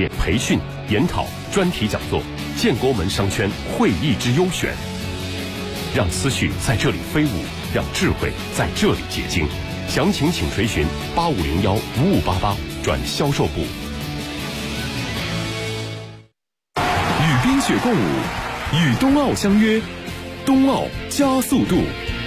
业培训、研讨、专题讲座，建国门商圈会议之优选。让思绪在这里飞舞，让智慧在这里结晶。详情请垂询8501-5588转销售部。 与冰雪共舞，与冬奥相约，冬奥加速度。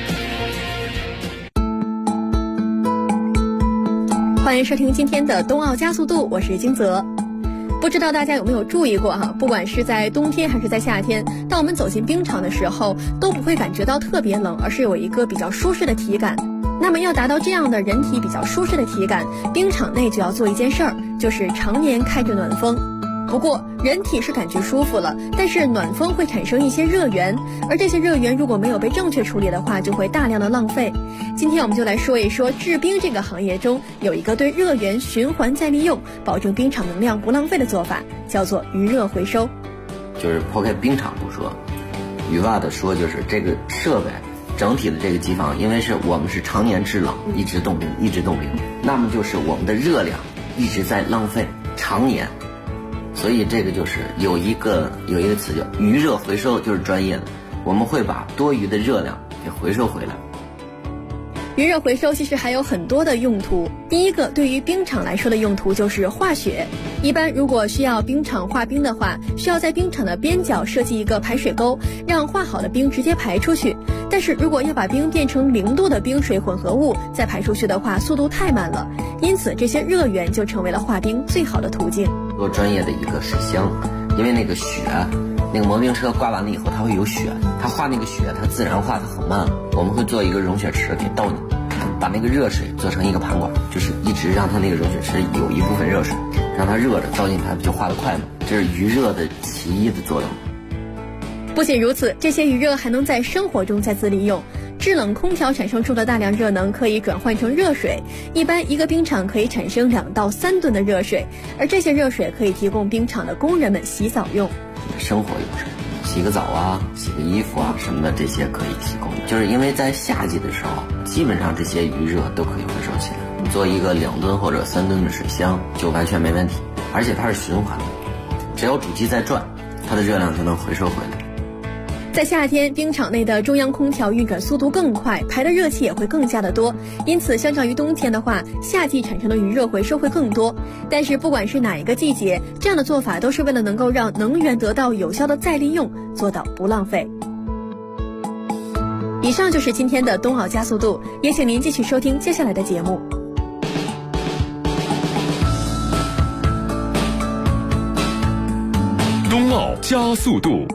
欢迎收听今天的冬奥加速度，我是金泽。不知道大家有没有注意过不管是在冬天还是在夏天，当我们走进冰场的时候，都不会感觉到特别冷，而是有一个比较舒适的体感。那么要达到这样的人体比较舒适的体感，冰场内就要做一件事儿，就是常年开着暖风。不过人体是感觉舒服了，但是暖风会产生一些热源，而这些热源如果没有被正确处理的话，就会大量的浪费。今天我们就来说一说制冰这个行业中有一个对热源循环再利用，保证冰场能量不浪费的做法，叫做余热回收。 就是抛开冰场不说，语外的说，就是这个设备整体的这个机房，因为我们是常年制冷，一直冻冰，那么就是我们的热量一直在浪费，常年。所以这个就是有一个词叫余热回收，就是专业的，我们会把多余的热量给回收回来。 余热回收其实还有很多的用途。第一个，对于冰场来说的用途就是化雪。一般如果需要冰场化冰的话，需要在冰场的边角设计一个排水沟，让化好的冰直接排出去。但是如果要把冰变成0度的冰水混合物再排出去的话，速度太慢了，因此这些热源就成为了化冰最好的途径。 做专业的一个水箱，因为那个雪，那个磨冰车刮完了以后它会有雪，它化那个雪它自然化它很慢，我们会做一个融雪池给倒进，把那个热水做成一个盘管，就是一直让它那个融雪池有一部分热水，让它热着倒进它就化得快嘛，这是余热的其一的作用。 不仅如此，这些余热还能在生活中再次利用。制冷空调产生出的大量热能可以转换成热水，一般一个冰场可以产生2到3吨的热水，而这些热水可以提供冰场的工人们洗澡用。 生活用水，洗个澡啊，洗个衣服啊什么的，这些可以提供。就是因为在夏季的时候，基本上这些余热都可以回收起来，做一个2吨或者3吨的水箱就完全没问题，而且它是循环的，只要主机在转，它的热量就能回收回来。 在夏天，冰场内的中央空调运转速度更快，排的热气也会更加的多，因此相较于冬天的话，夏季产生的余热回收会更多。但是不管是哪一个季节，这样的做法都是为了能够让能源得到有效的再利用，做到不浪费。以上就是今天的冬奥加速度，也请您继续收听接下来的节目。 冬奥加速度。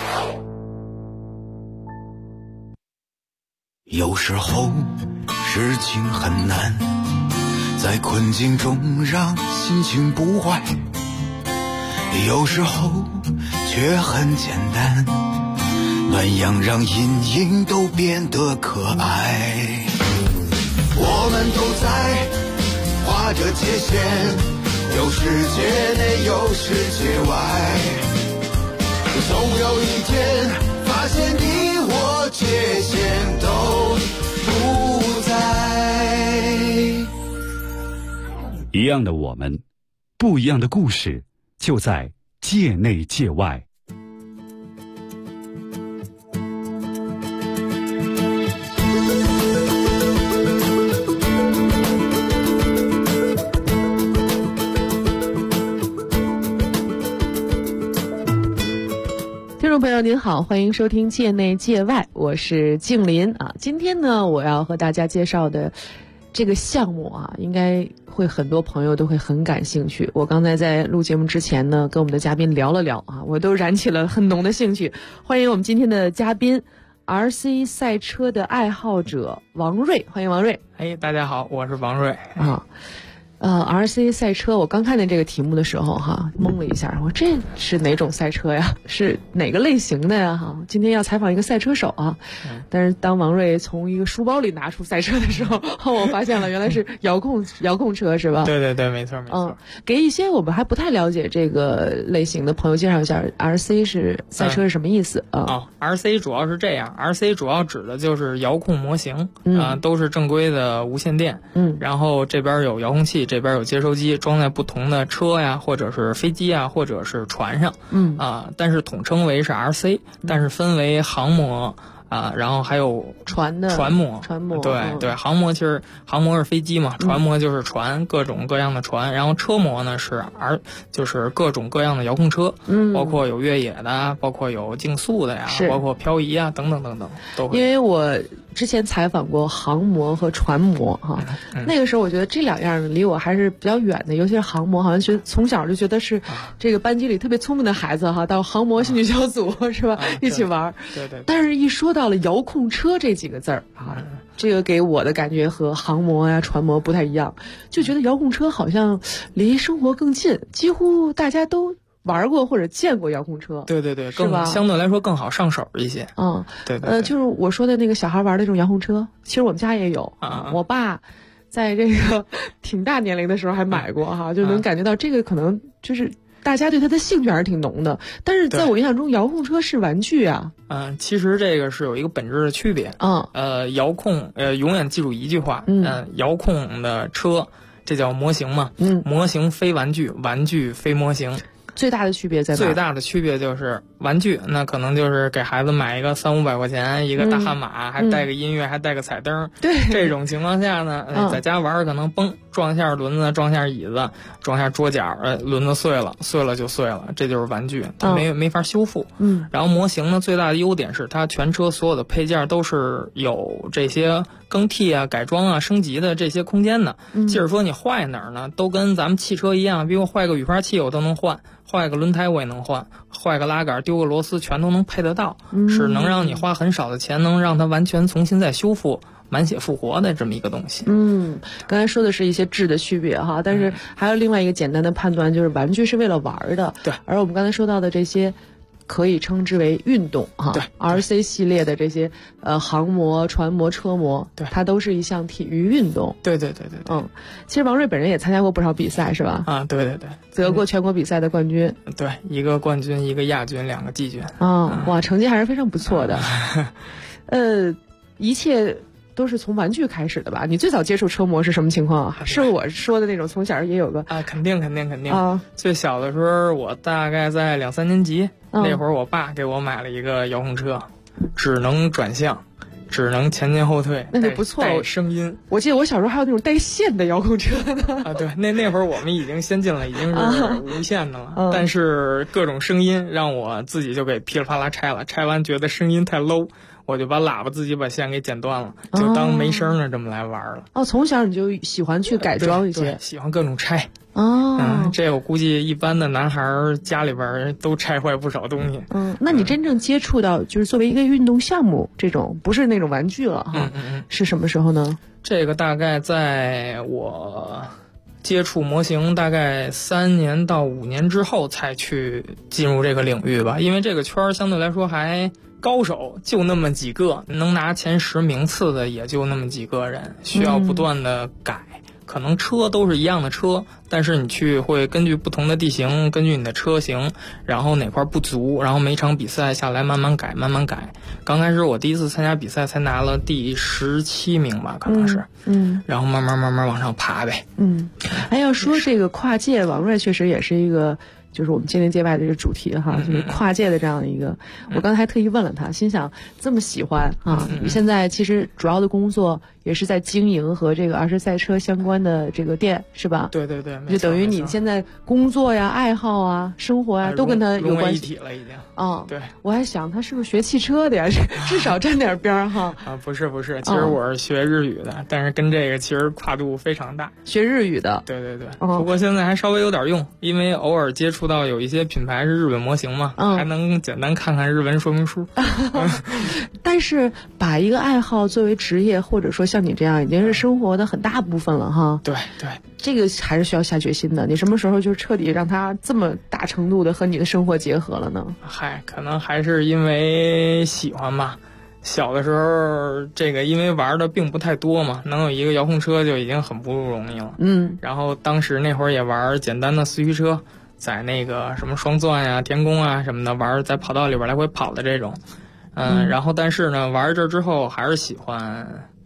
有时候事情很难，在困境中让心情不坏，有时候却很简单，暖阳让阴影都变得可爱。我们都在画着界限，有世界内有世界外，总有一天发现你我界限都不在。 一样的我们，不一样的故事，就在界内界外。 听众朋友您好，欢迎收听界内界外，我是静林啊。今天呢，我要和大家介绍的这个项目啊，应该会很多朋友都会很感兴趣。我刚才在录节目之前呢，跟我们的嘉宾聊了聊啊，我都燃起了很浓的兴趣。欢迎我们今天的嘉宾 RC 赛车的爱好者王瑞，欢迎王瑞。 大家好，我是王瑞啊。RC 赛车，我刚看见这个题目的时候懵了一下，我这是哪种赛车呀？是哪个类型的呀？今天要采访一个赛车手啊，但是当王瑞从一个书包里拿出赛车的时候，我发现了原来是遥控车是吧？ 对对对，没错没错。 给一些我们还不太了解这个类型的朋友介绍一下 RC 是赛车是什么意思 RC 主要是这样 ，RC 主要指的就是遥控模型都是正规的无线电，然后这边有遥控器。 这边有接收机装在不同的车呀，或者是飞机啊，或者是船上，但是统称为是 RC，但是分为航模。然后还有船模，对，航模其实航模是飞机嘛，船模就是船，各种各样的船，然后车模呢就是各种各样的遥控车，包括有越野的，包括有竞速的呀，包括漂移啊，等等等等都会。 因为我之前采访过航模和船模哈，那个时候我觉得这两样离我还是比较远的，尤其是航模，好像从小就觉得是这个班级里特别聪明的孩子哈，到航模兴趣小组是吧，一起玩。 对。 但是一说到了遥控车这几个字儿啊，这个给我的感觉和航模呀、船模不太一样，就觉得遥控车好像离生活更近，几乎大家都玩过或者见过遥控车。 对，更相对来说更好上手一些。对。 就是我说的那个小孩玩的那种遥控车，其实我们家也有。我爸在这个挺大年龄的时候还买过哈，就能感觉到这个可能就是大家对它的兴趣还是挺浓的。但是在我印象中，遥控车是玩具啊。 其实这个是有一个本质的区别。遥控永远记住一句话，遥控的车这叫模型嘛，模型非玩具，玩具非模型。 最大的区别在哪？ 最大的区别就是玩具，那可能就是给孩子买一个300-500块钱一个大悍马，还带个音乐，还带个彩灯。 对， 这种情况下呢，在家玩可能撞一下轮子，撞一下椅子，撞一下桌角，轮子碎了就碎了，这就是玩具，它没法修复。然后模型呢，最大的优点是它全车所有的配件都是有这些更替啊、改装啊、升级的这些空间的。即使说你坏哪儿呢，都跟咱们汽车一样，比如坏个雨刷器我都能换，坏个轮胎我也能换，坏个拉杆丢个螺丝全都能配得到，是能让你花很少的钱能让它完全重新再修复，满血复活的这么一个东西。 刚才说的是一些质的区别哈，但是还有另外一个简单的判断，就是玩具是为了玩的。 对， 而我们刚才说到的这些可以称之为运动哈。 对 ，RC 系列的这些航模、船模、车模， 对， 它都是一项体育运动。 对。 其实王瑞本人也参加过不少比赛是吧？ 对。 得过全国比赛的冠军。 对，一个冠军，一个亚军，2个季军。 哇，成绩还是非常不错的。一切都是从玩具开始的吧？你最早接触车模是什么情况？是我说的那种从小也有个肯定。最小的时候，我大概在2-3年级，那会儿我爸给我买了一个遥控车，只能转向，只能前进后退， 那就不错。 带声音， 我记得我小时候还有那种带线的遥控车呢。 对，那会儿我们已经先进了，已经是无线的了。但是各种声音让我自己就给噼里啪啦拆了，拆完觉得声音太 low。我就把喇叭自己把线给剪断了，就当没声的这么来玩了。 从小你就喜欢去改装一些， 对，喜欢各种拆。这我估计一般的男孩家里边都拆坏不少东西。 那你真正接触到就是作为一个运动项目这种，不是那种玩具了哈，是什么时候呢？ 这个大概在我接触模型大概3年到5年之后才去进入这个领域吧，因为这个圈相对来说还高手就那么几个，能拿前10名次的也就那么几个人，需要不断的改。可能车都是一样的车，但是你会根据不同的地形，根据你的车型，然后哪块不足，然后每场比赛下来慢慢改。刚开始我第一次参加比赛才拿了第17名吧，可能是，然后慢慢往上爬呗。 要说这个跨界，王瑞确实也是一个。就是我们界内界外的这个主题哈，就是跨界的这样的一个，我刚才还特意问了他，心想这么喜欢啊，你现在其实主要的工作也是在经营和这个RC赛车相关的这个店是吧？ 对， 就等于你现在工作呀、爱好啊、生活呀都跟他有关系， 融为一体了已经。对， 我还想他是不是学汽车的呀？至少沾点边儿哈。 不是，其实我是学日语的，但是跟这个其实跨度非常大。 学日语的？ 对。不过现在还稍微有点用，因为偶尔接触到有一些品牌是日本模型嘛，还能简单看看日文说明书。 但是把一个爱好作为职业，或者说像你这样，已经是生活的很大部分了哈。 对， 这个还是需要下决心的。你什么时候就彻底让它这么大程度的和你的生活结合了呢？ 可能还是因为喜欢吧。小的时候，这个因为玩的并不太多嘛，能有一个遥控车就已经很不容易了。然后当时那会儿也玩简单的四驱车，在那个什么双钻呀、天宫啊什么的玩，在跑道里边来回跑的这种。然后但是呢，玩这之后还是喜欢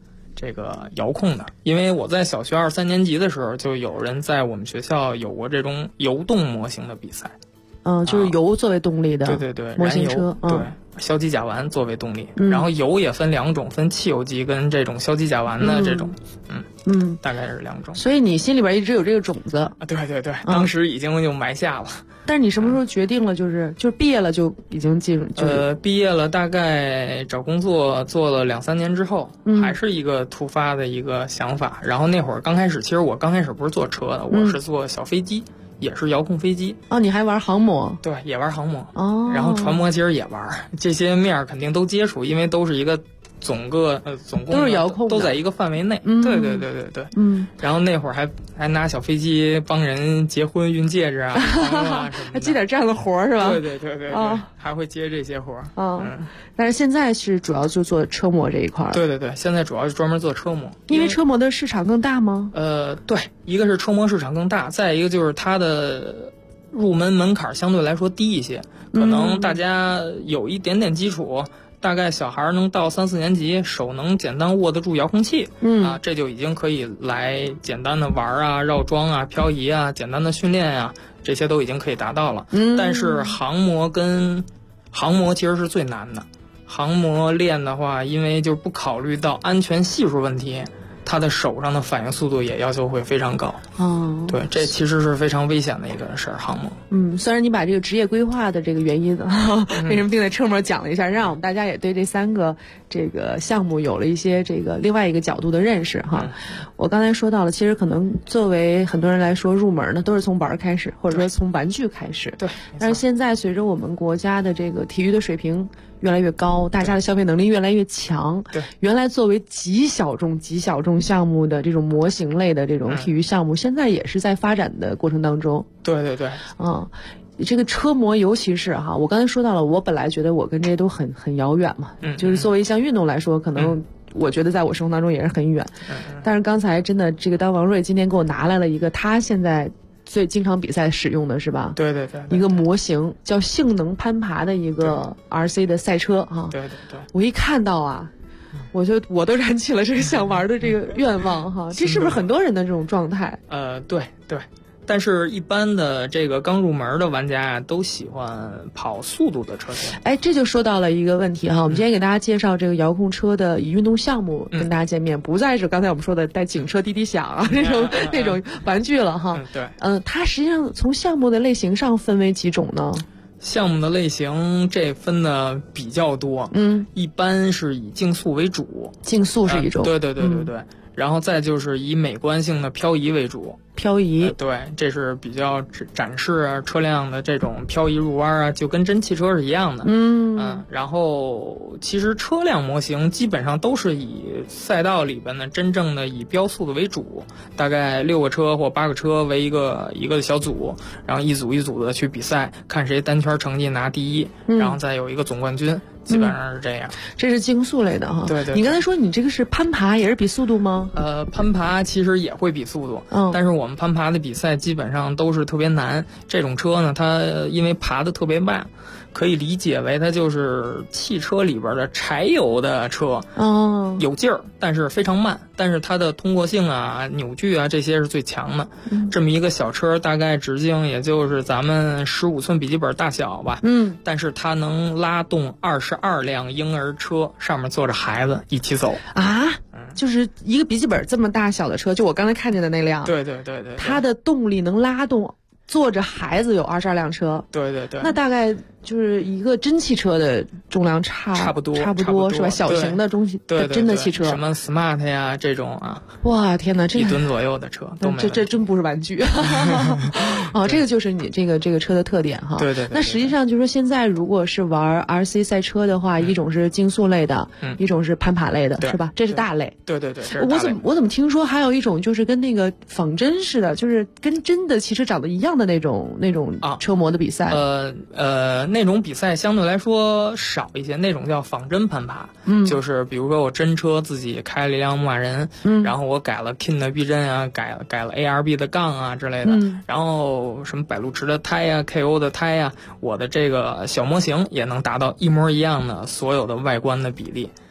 这个遥控的，因为我在小学2、3年级的时候，就有人在我们学校有过这种游动模型的比赛。 就是油作为动力的， 对对对， 模型车， 对，硝基甲烷作为动力，然后油也分2种，分汽油机跟这种硝基甲烷的这种，大概是2种。 所以你心里边一直有这个种子啊？对对对，当时已经就埋下了。 但是你什么时候决定了？就是毕业了就已经进入？ 毕业了，大概找工作做了2、3年之后，还是一个突发的一个想法。然后那会儿刚开始，其实我刚开始不是做车的，我是做小飞机。也是遥控飞机哦，你还玩航模？ 对，也玩航模哦。 然后船模其实也玩，这些面肯定都接触，因为都是一个总共都是遥控， 都在一个范围内。对对对对对。然后那会儿还拿小飞机帮人结婚运戒指啊， 还接点这样的活儿是吧？ 对对对对对，还会接这些活儿。 但是现在是主要就做车模这一块儿。 对对对，现在主要是专门做车模， 因为车模的市场更大吗？ 对，一个是车模市场更大，再一个就是它的入门槛相对来说低一些，可能大家有一点点基础。大概小孩能到3、4年级，手能简单握得住遥控器，这就已经可以来简单的玩啊、绕桩啊、漂移啊、简单的训练啊，这些都已经可以达到了。但是航模其实是最难的，航模练的话，因为就不考虑到安全系数问题。他的手上的反应速度也要求会非常高。对，这其实是非常危险的一个事儿，航模。 虽然你把这个职业规划的这个原因为什么定在车模讲了一下，让我们大家也对这3个这个项目有了一些这个另外一个角度的认识哈。我刚才说到了，其实可能作为很多人来说，入门呢都是从玩开始，或者说从玩具开始。 对。 但是现在随着我们国家的这个体育的水平越来越高，大家的消费能力越来越强。 对， 原来作为极小众项目的这种模型类的这种体育项目，现在也是在发展的过程当中。 对对对， 这个车模尤其是哈，我刚才说到了，我本来觉得我跟这些都很遥远嘛，就是作为一项运动来说，可能我觉得在我生活当中也是很远。但是刚才真的这个当王瑞今天给我拿来了一个他现在最经常比赛使用的是吧？ 对对对， 一个模型叫性能攀爬的一个 RC 的赛车哈。 对对对， 我一看到啊，我都燃起了这个想玩的这个愿望哈。这是不是很多人的这种状态？ 对对。但是，一般的这个刚入门的玩家啊，都喜欢跑速度的车型。 这就说到了一个问题哈。我们今天给大家介绍这个遥控车的以运动项目跟大家见面，不再是刚才我们说的带警车滴滴响啊那种玩具了哈。 对。 它实际上从项目的类型上分为几种呢？ 项目的类型这分的比较多，一般是以竞速为主。 竞速是一种。 对对对对对。然后再就是以美观性的漂移为主。 漂移， 对，这是比较展示车辆的这种漂移入弯啊，就跟真汽车是一样的。然后其实车辆模型基本上都是以赛道里边的真正的以标速的为主，大概6个车或8个车为一个小组，然后一组一组的去比赛，看谁单圈成绩拿第一，然后再有一个总冠军。基本上是这样。 这是竞速类的哈。 对对。 你刚才说你这个是攀爬，也是比速度吗？ 攀爬其实也会比速度，但是我们攀爬的比赛基本上都是特别难。这种车呢，它因为爬得特别慢，可以理解为它就是汽车里边的柴油的车。有劲儿，但是非常慢，但是它的通过性啊、扭矩啊这些是最强的。这么一个小车，大概直径也就是咱们15寸笔记本大小吧。但是它能拉动22辆婴儿车，上面坐着孩子一起走啊。就是一个笔记本这么大小的车，就我刚才看见的那辆。 对对对对。 它的动力能拉动坐着孩子有22辆车。 对对对。 那大概就是一个真汽车的重量差不多是吧？小型的东西， 对真的汽车， 什么 smart 呀这种啊。 哇，天哪，这 1吨左右的车都没有。 这真不是玩具。这个就是你这个车的特点哈。 对对。 那实际上就是说，现在如果是玩 RC 赛车的话，一种是竞速类的，一种是攀爬类的，是吧？这是大类。 对对对。 我怎么听说还有一种就是跟那个仿真似的，就是跟真的汽车长得一样的那种车模的比赛。 那种比赛相对来说少一些，那种叫仿真攀爬。就是比如说我真车自己开了一辆牧马人，然后我改了 King 的避震啊，改了 ARB 的杠啊之类的，然后什么百路驰的胎呀、KO 的胎呀，我的这个小模型也能达到一模一样的所有的外观的比例。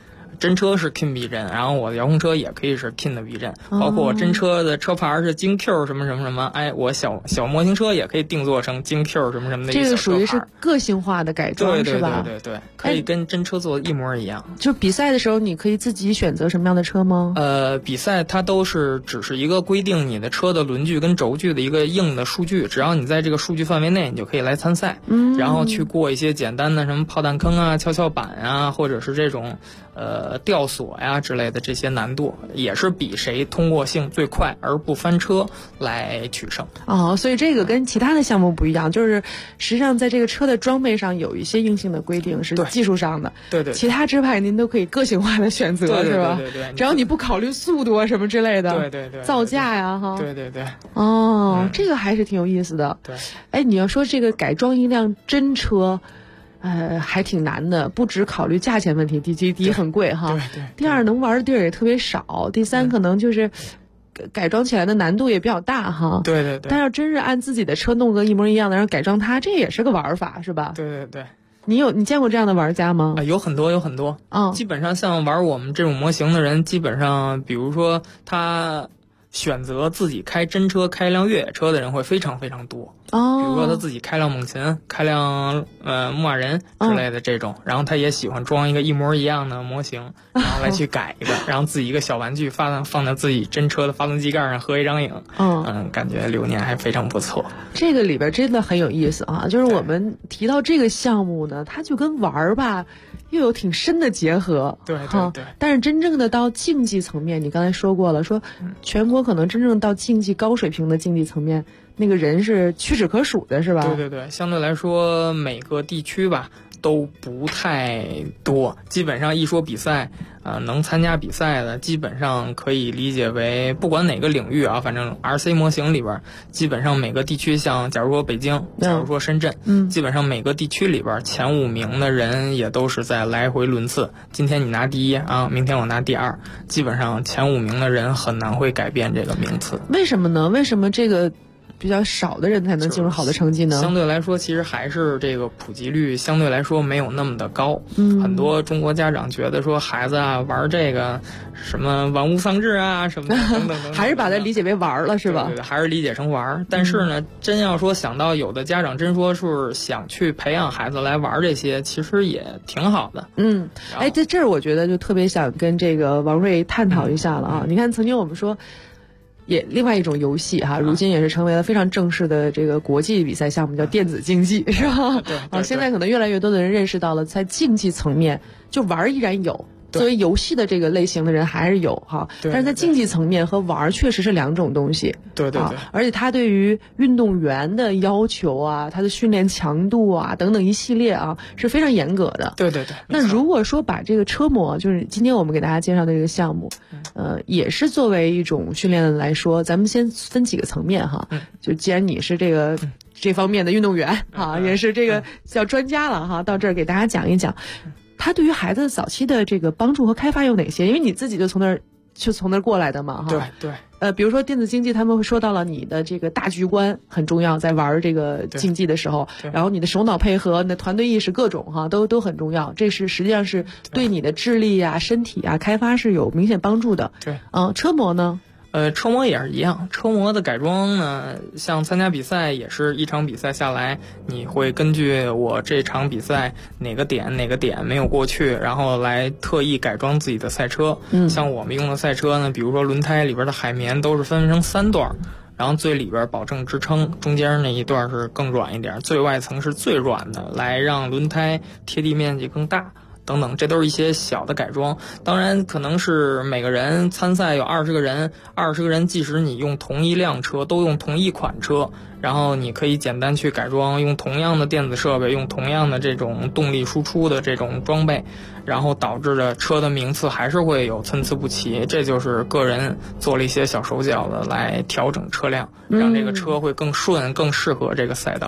真车是 King 避震，然后我的遥控车也可以是 King 的避震，包括我真车的车牌是京 Q 什么什么什么，哎，我小模型车也可以定做成京 Q 什么什么的一个小车牌。这个属于是个性化的改装，是吧？ 对，可以跟真车做的一模一样。 就比赛的时候，你可以自己选择什么样的车吗？ 比赛它都是只是一个规定你的车的轮距跟轴距的一个硬的数据，只要你在这个数据范围内，你就可以来参赛。然后去过一些简单的什么炮弹坑啊、跷跷板啊，或者是这种吊索呀之类的这些难度，也是比谁通过性最快而不翻车来取胜。 所以这个跟其他的项目不一样，就是实际上在这个车的装备上有一些硬性的规定是技术上的， 对， 其他支派您都可以个性化的选择，是吧？ 对， 只要你不考虑速度啊什么之类的， 对， 造价呀哈， 对， 这个还是挺有意思的。 对， 哎，你要说这个改装一辆真车，还挺难的，不只考虑价钱问题，第一很贵哈， 对， 第二能玩的地儿也特别少，第三可能就是改装起来的难度也比较大哈。 对， 但要真是按自己的车弄个一模一样的，然后改装它，这也是个玩法，是吧？ 对。 你见过这样的玩家吗？ 有很多。基本上像玩我们这种模型的人，基本上比如说他选择自己开真车、开一辆越野车的人会非常非常多。比如说他自己开辆猛禽、开辆牧马人之类的这种，然后他也喜欢装一个一模一样的模型，然后来去改一个，然后自己一个小玩具放在自己真车的发动机盖上合一张影。感觉流年还非常不错。 这个里边真的很有意思啊！就是我们提到这个项目呢，它就跟玩儿吧又有挺深的结合。 对。 但是真正的到竞技层面，你刚才说过了，说全国可能真正到竞技高水平的竞技层面，那个人是屈指可数的，是吧？ 对，相对来说每个地区吧都不太多，基本上一说比赛能参加比赛的基本上可以理解为不管哪个领域啊，反正 RC 模型里边基本上每个地区，像假如说北京，假如说深圳，基本上每个地区里边前5名的人也都是在来回轮次，今天你拿第一啊，明天我拿第2，基本上前5名的人很难会改变这个名次。 为什么呢？为什么这个比较少的人才能进入好的成绩呢？ 相对来说，其实还是这个普及率相对来说没有那么的高。很多中国家长觉得说孩子啊玩这个什么玩物丧志啊什么的等等， 还是把它理解为玩了，是吧？ 对，还是理解成玩。但是呢，真要说想到有的家长真说是想去培养孩子来玩这些，其实也挺好的。 在这儿我觉得就特别想跟这个王瑞探讨一下了啊！你看，曾经我们说。也另外一种游戏哈，如今也是成为了非常正式的这个国际比赛项目，叫电子竞技，是吧？ 对。 现在可能越来越多的人认识到了，在竞技层面，就玩依然有，作为游戏的这个类型的人还是有哈。但是在竞技层面和玩确实是两种东西。 对。 而且它对于运动员的要求啊，他的训练强度啊等等一系列啊是非常严格的。 对。 那如果说把这个车模，就是今天我们给大家介绍的这个项目，也是作为一种训练来说，咱们先分几个层面哈。就既然你是这方面的运动员啊，也是这个叫专家了哈，到这儿给大家讲一讲，它对于孩子早期的这个帮助和开发有哪些？因为你自己就从那儿过来的嘛哈。 对。 比如说电子竞技，他们会说到了你的这个大局观很重要，在玩这个竞技的时候，然后你的手脑配合、你的团队意识各种哈都很重要，这是实际上是对你的智力啊、身体啊开发是有明显帮助的。 对。 车模呢？ 车模也是一样，车模的改装呢，像参加比赛也是一场比赛下来，你会根据我这场比赛哪个点没有过去，然后来特意改装自己的赛车。像我们用的赛车呢，比如说轮胎里边的海绵都是分成3段，然后最里边保证支撑，中间那一段是更软一点，最外层是最软的，来让轮胎贴地面积更大。等等，这都是一些小的改装。当然可能是每个人参赛有20个人，即使你用同一辆车，都用同一款车，然后你可以简单去改装，用同样的电子设备，用同样的这种动力输出的这种装备，然后导致的车的名次还是会有参差不齐。这就是个人做了一些小手脚的来调整车辆，让这个车会更顺，更适合这个赛道。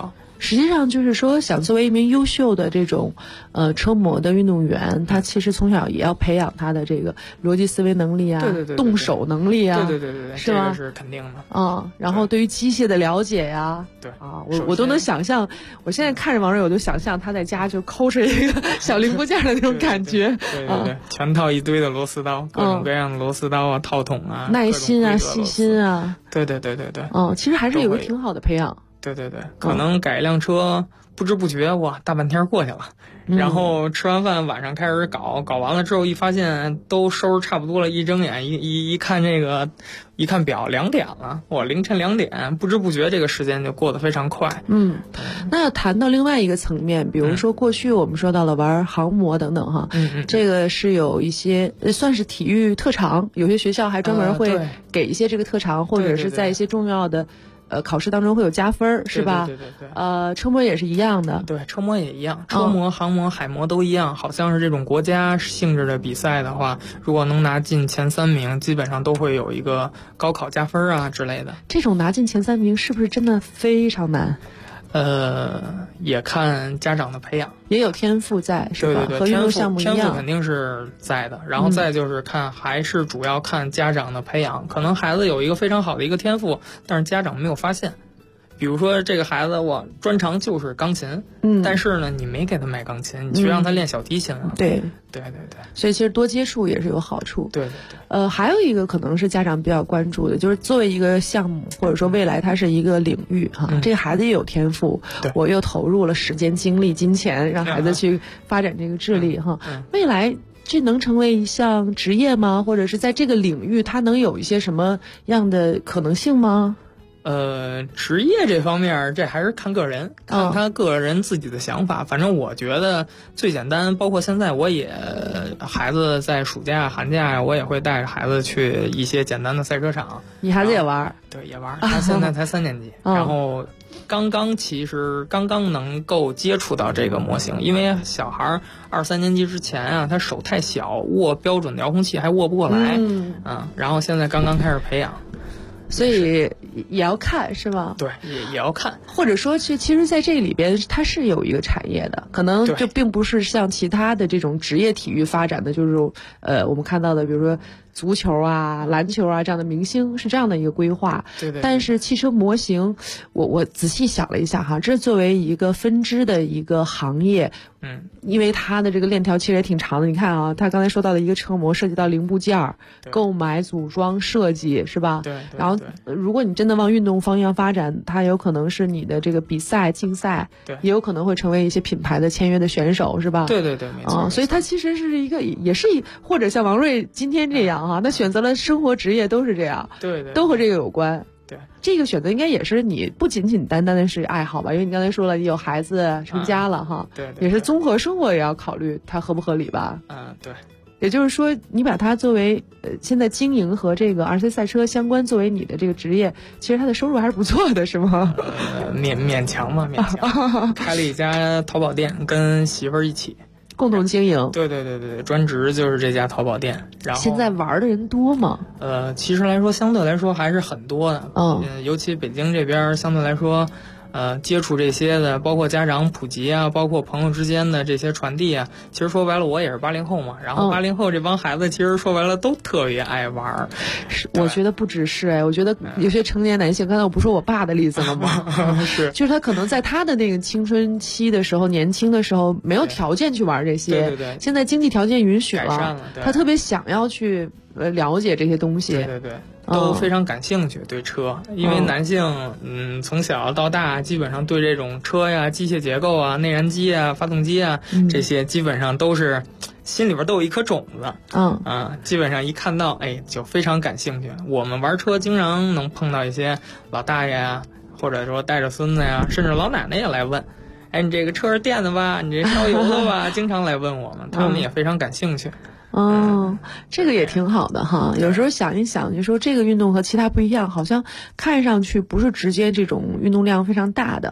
实际上就是说，想作为一名优秀的这种车模的运动员，他其实从小也要培养他的这个逻辑思维能力啊， 对动手能力啊， 对， 是吧？ 这个是肯定的。 然后对于机械的了解呀， 对我都能想象，我现在看着王瑞，我就想象他在家就抠着一个小零部件的那种感觉， 对，全套一堆的螺丝刀，各种各样的螺丝刀啊，套筒啊， 耐心啊，细心啊， 对， 其实还是有个挺好的培养。 对，可能改一辆车，不知不觉哇，大半天过去了。然后吃完饭晚上开始搞完了之后，一发现都收拾差不多了，一睁眼一看一看表2点了，哇，凌晨2点，不知不觉这个时间就过得非常快。 那要谈到另外一个层面，比如说过去我们说到了玩航模等等哈，这个是有一些算是体育特长，有些学校还专门会给一些这个特长，或者是在一些重要的考试当中会有加分，是吧？ 对。 车模也是一样的。 对，车模也一样，车模、航模、海模都一样。好像是这种国家性质的比赛的话，如果能拿进前3名，基本上都会有一个高考加分啊之类的。 这种拿进前3名是不是真的非常难？ 也看家长的培养， 也有天赋在，是吧？ 对， 和运动项目一样， 天赋肯定是在的。然后再就是还是主要看家长的培养。可能孩子有一个非常好的一个天赋，但是家长没有发现。比如说这个孩子我专长就是钢琴，但是呢你没给他买钢琴，你去让他练小提琴了。 对。 所以其实多接触也是有好处。 对。 还有一个可能是家长比较关注的，就是作为一个项目或者说未来它是一个领域哈，这个孩子也有天赋，我又投入了时间、精力、金钱，让孩子去发展这个智力哈，未来这能成为一项职业吗？或者是在这个领域它能有一些什么样的可能性吗？ 职业这方面，这还是看个人，看他个人自己的想法。反正我觉得最简单，包括现在我也孩子在暑假、寒假呀，我也会带着孩子去一些简单的赛车场。 你孩子也玩？ 对，也玩。他现在才3年级，然后刚刚能够接触到这个模型，因为小孩2、3年级之前啊，他手太小，握标准的遥控器还握不过来，然后现在刚刚开始培养。 所以也要看是吧？ 对，也要看， 或者说其实在这里边它是有一个产业的，可能就并不是像其他的这种职业体育发展的，就是我们看到的，比如说足球啊、篮球啊这样的明星是这样的一个规划。 对。 但是汽车模型，我仔细想了一下哈，这作为一个分支的一个行业，因为它的这个链条其实也挺长的。你看啊，他刚才说到的一个车模涉及到零部件、购买、组装、设计，是吧？ 对。 然后如果你真的往运动方向发展，它有可能是你的这个比赛、竞赛，也有可能会成为一些品牌的签约的选手，是吧？ 对，没错。 所以它其实是一个，也是或者像王瑞今天这样哈，他选择了生活职业都是这样， 对， 都和这个有关。 对， 这个选择应该也是你不仅仅单单的是爱好吧？因为你刚才说了，你有孩子成家了哈， 对， 也是综合生活也要考虑它合不合理吧？ 对。 也就是说，你把它作为现在经营和这个RC赛车相关作为你的这个职业，其实它的收入还是不错的，是吗？ 勉强吧，勉强。开了一家淘宝店，跟媳妇儿一起共同经营。 对，专职就是这家淘宝店。然后现在玩的人多吗？ 其实来说，相对来说还是很多的。尤其北京这边相对来说。接触这些的，包括家长普及啊，包括朋友之间的这些传递啊，其实说白了，我也是80后嘛。然后80后这帮孩子，其实说白了都特别爱玩。 我觉得不只是我觉得有些成年男性，刚才我不说我爸的例子了吗？ 是， 就是他可能在他的那个青春期的时候、年轻的时候，没有条件去玩这些。 对。 现在经济条件允许了， 他特别想要去了解这些东西。 对。都非常感兴趣对车，因为男性从小到大基本上对这种车呀、机械结构啊、内燃机啊、发动机啊这些基本上都是心里边都有一颗种子。基本上一看到就非常感兴趣。我们玩车经常能碰到一些老大爷呀，或者说带着孙子呀，甚至老奶奶也来问，你这个车是电的吧？你这烧油的吧？经常来问我们，他们也非常感兴趣。 这个也挺好的哈。有时候想一想，就说这个运动和其他不一样，好像看上去不是直接这种运动量非常大的，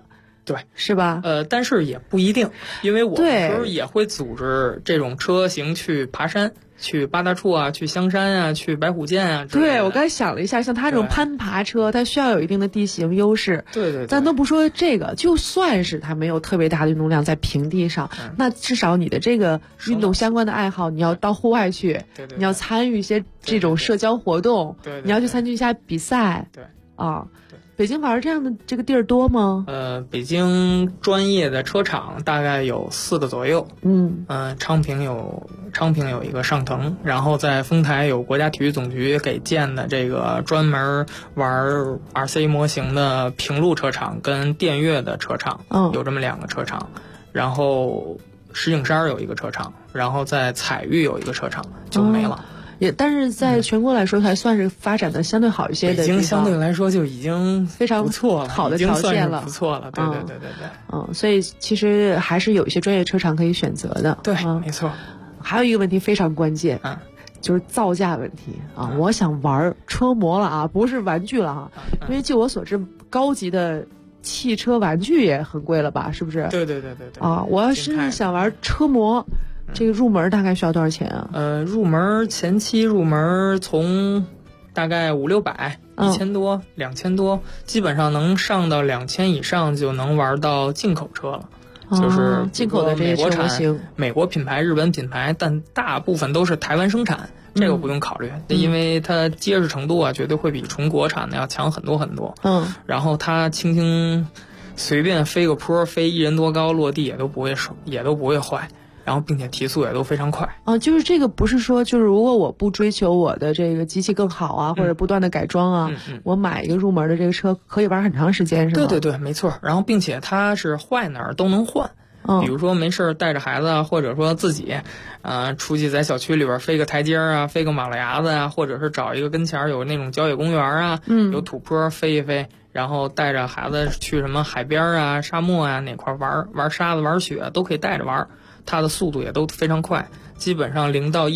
对， 是吧？ 但是也不一定，因为我对有时候也会组织这种车型去爬山，去八大处啊，去香山啊，去白虎涧啊之类的。 对，我刚才想了一下，像它这种对攀爬车，它需要有一定的地形优势。 对对对， 咱都不说这个，就算是它没有特别大的运动量在平地上，那至少你的这个运动相关的爱好，你要到户外去， 对对， 你要参与一些这种社交活动， 对， 你要去参与一下比赛， 对啊。北京玩这样的这个地儿多吗？ 北京专业的车厂大概有4个左右。昌平有一个上腾，然后在丰台有国家体育总局给建的这个专门玩 RC 模型的平路车厂跟电悦的车厂，有这么2个车厂。然后石景山有一个车厂，然后在彩玉有一个车厂，就没了。 但是在全国来说，还算是发展的相对好一些的地方。 北京相对来说就已经非常不错了， 好的条件了， 不错了。对对对对对。所以其实还是有一些专业车厂可以选择的。 对，没错。 还有一个问题非常关键，就是造价问题啊。我想玩车模了啊，不是玩具了啊。因为据我所知，高级的汽车玩具也很贵了吧？是不是？ 对。 啊，我要是想玩车模。这个入门大概需要多少钱啊？ 入门前期入门从大概500-600、1000多、2000多，基本上能上到2000以上就能玩到进口车了，就是进口的这些车模型， 美国品牌、日本品牌，但大部分都是台湾生产，这个不用考虑，因为它结实程度啊，绝对会比纯国产的要强很多很多。然后它轻轻随便飞个坡，飞1人多高，落地也都不会坏。然后并且提速也都非常快就是这个不是说就是如果我不追求我的这个机器更好啊，或者不断的改装啊，我买一个入门的这个车可以玩很长时间是吗？ 对，没错。然后并且它是坏哪儿都能换，比如说没事带着孩子啊，或者说自己出去在小区里边飞个台阶啊，飞个马路牙子啊，或者是找一个跟前有那种郊野公园啊，有土坡飞一飞，然后带着孩子去什么海边啊、沙漠啊哪块玩沙子玩雪都可以带着玩。它的速度也都非常快，基本上0到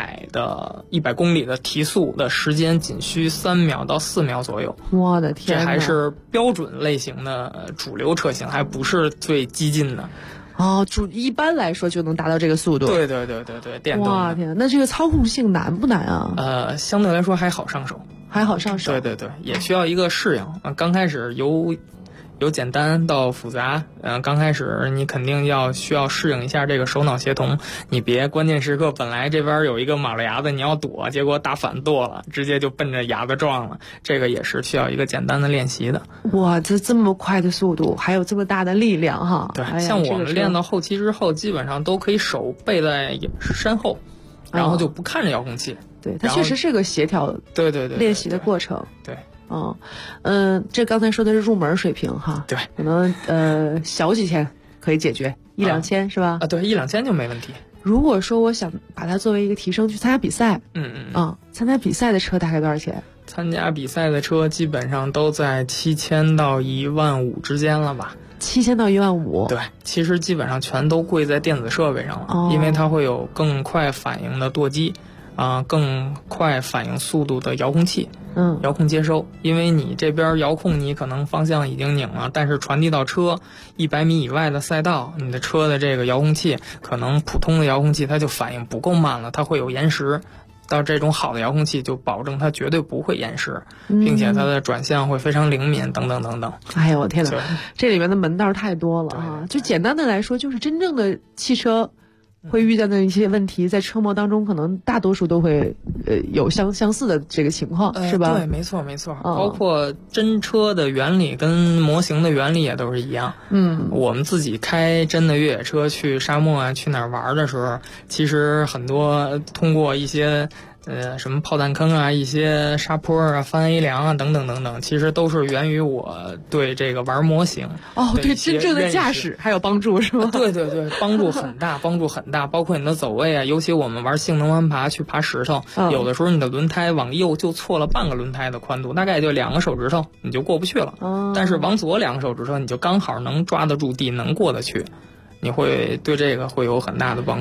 100公里的提速的时间仅需3秒到4秒左右。 我的天， 这还是标准类型的主流车型，还不是最激进的。 一般来说就能达到这个速度。对， 电动的。 哇天，那这个操控性难不难啊？ 相对来说还好上手。对，也需要一个适应。刚开始由简单到复杂，刚开始你肯定需要适应一下这个手脑协同，你别关键时刻本来这边有一个马路牙子你要躲，结果打反舵了，直接就奔着牙子撞了，这个也是需要一个简单的练习的。 哇，这么快的速度，还有这么大的力量哈！ 对，像我们练到后期之后，基本上都可以手背在身后，然后就不看着遥控器。 对，它确实是个协调对练习的过程。 对。 这刚才说的是入门水平哈， 对， 可能小几千可以解决，1-2千是吧？ 对，1-2千就没问题。 如果说我想把它作为一个提升去参加比赛，参加比赛的车大概多少钱？ 参加比赛的车基本上都在7000到15000之间了吧 ？7000到15000。 对，其实基本上全都贵在电子设备上了，因为它会有更快反应的舵机。更快反应速度的遥控器，遥控接收，因为你这边遥控你可能方向已经拧了，但是传递到车100米以外的赛道，你的车的这个遥控器可能普通的遥控器它就反应不够慢了，它会有延时。到这种好的遥控器就保证它绝对不会延时，并且它的转向会非常灵敏，等等等等。 哎呦我天哪，这里面的门道太多了啊！就简单的来说，就是真正的汽车会遇到的一些问题，在车模当中可能大多数都会有相似的这个情况，是吧？ 对，没错，包括真车的原理跟模型的原理也都是一样。我们自己开真的越野车去沙漠啊，去哪儿玩的时候，其实很多通过一些什么炮弹坑啊，一些沙坡啊，翻 A 梁啊，等等等等，其实都是源于我对这个玩模型对真正的驾驶还有帮助是吗？ 对，帮助很大，包括你的走位啊，尤其我们玩性能弯爬去爬石头，有的时候你的轮胎往右就错了半个轮胎的宽度，大概就2个手指头你就过不去了，但是往左2个手指头你就刚好能抓得住地，能过得去，你会对这个会有很大的帮助。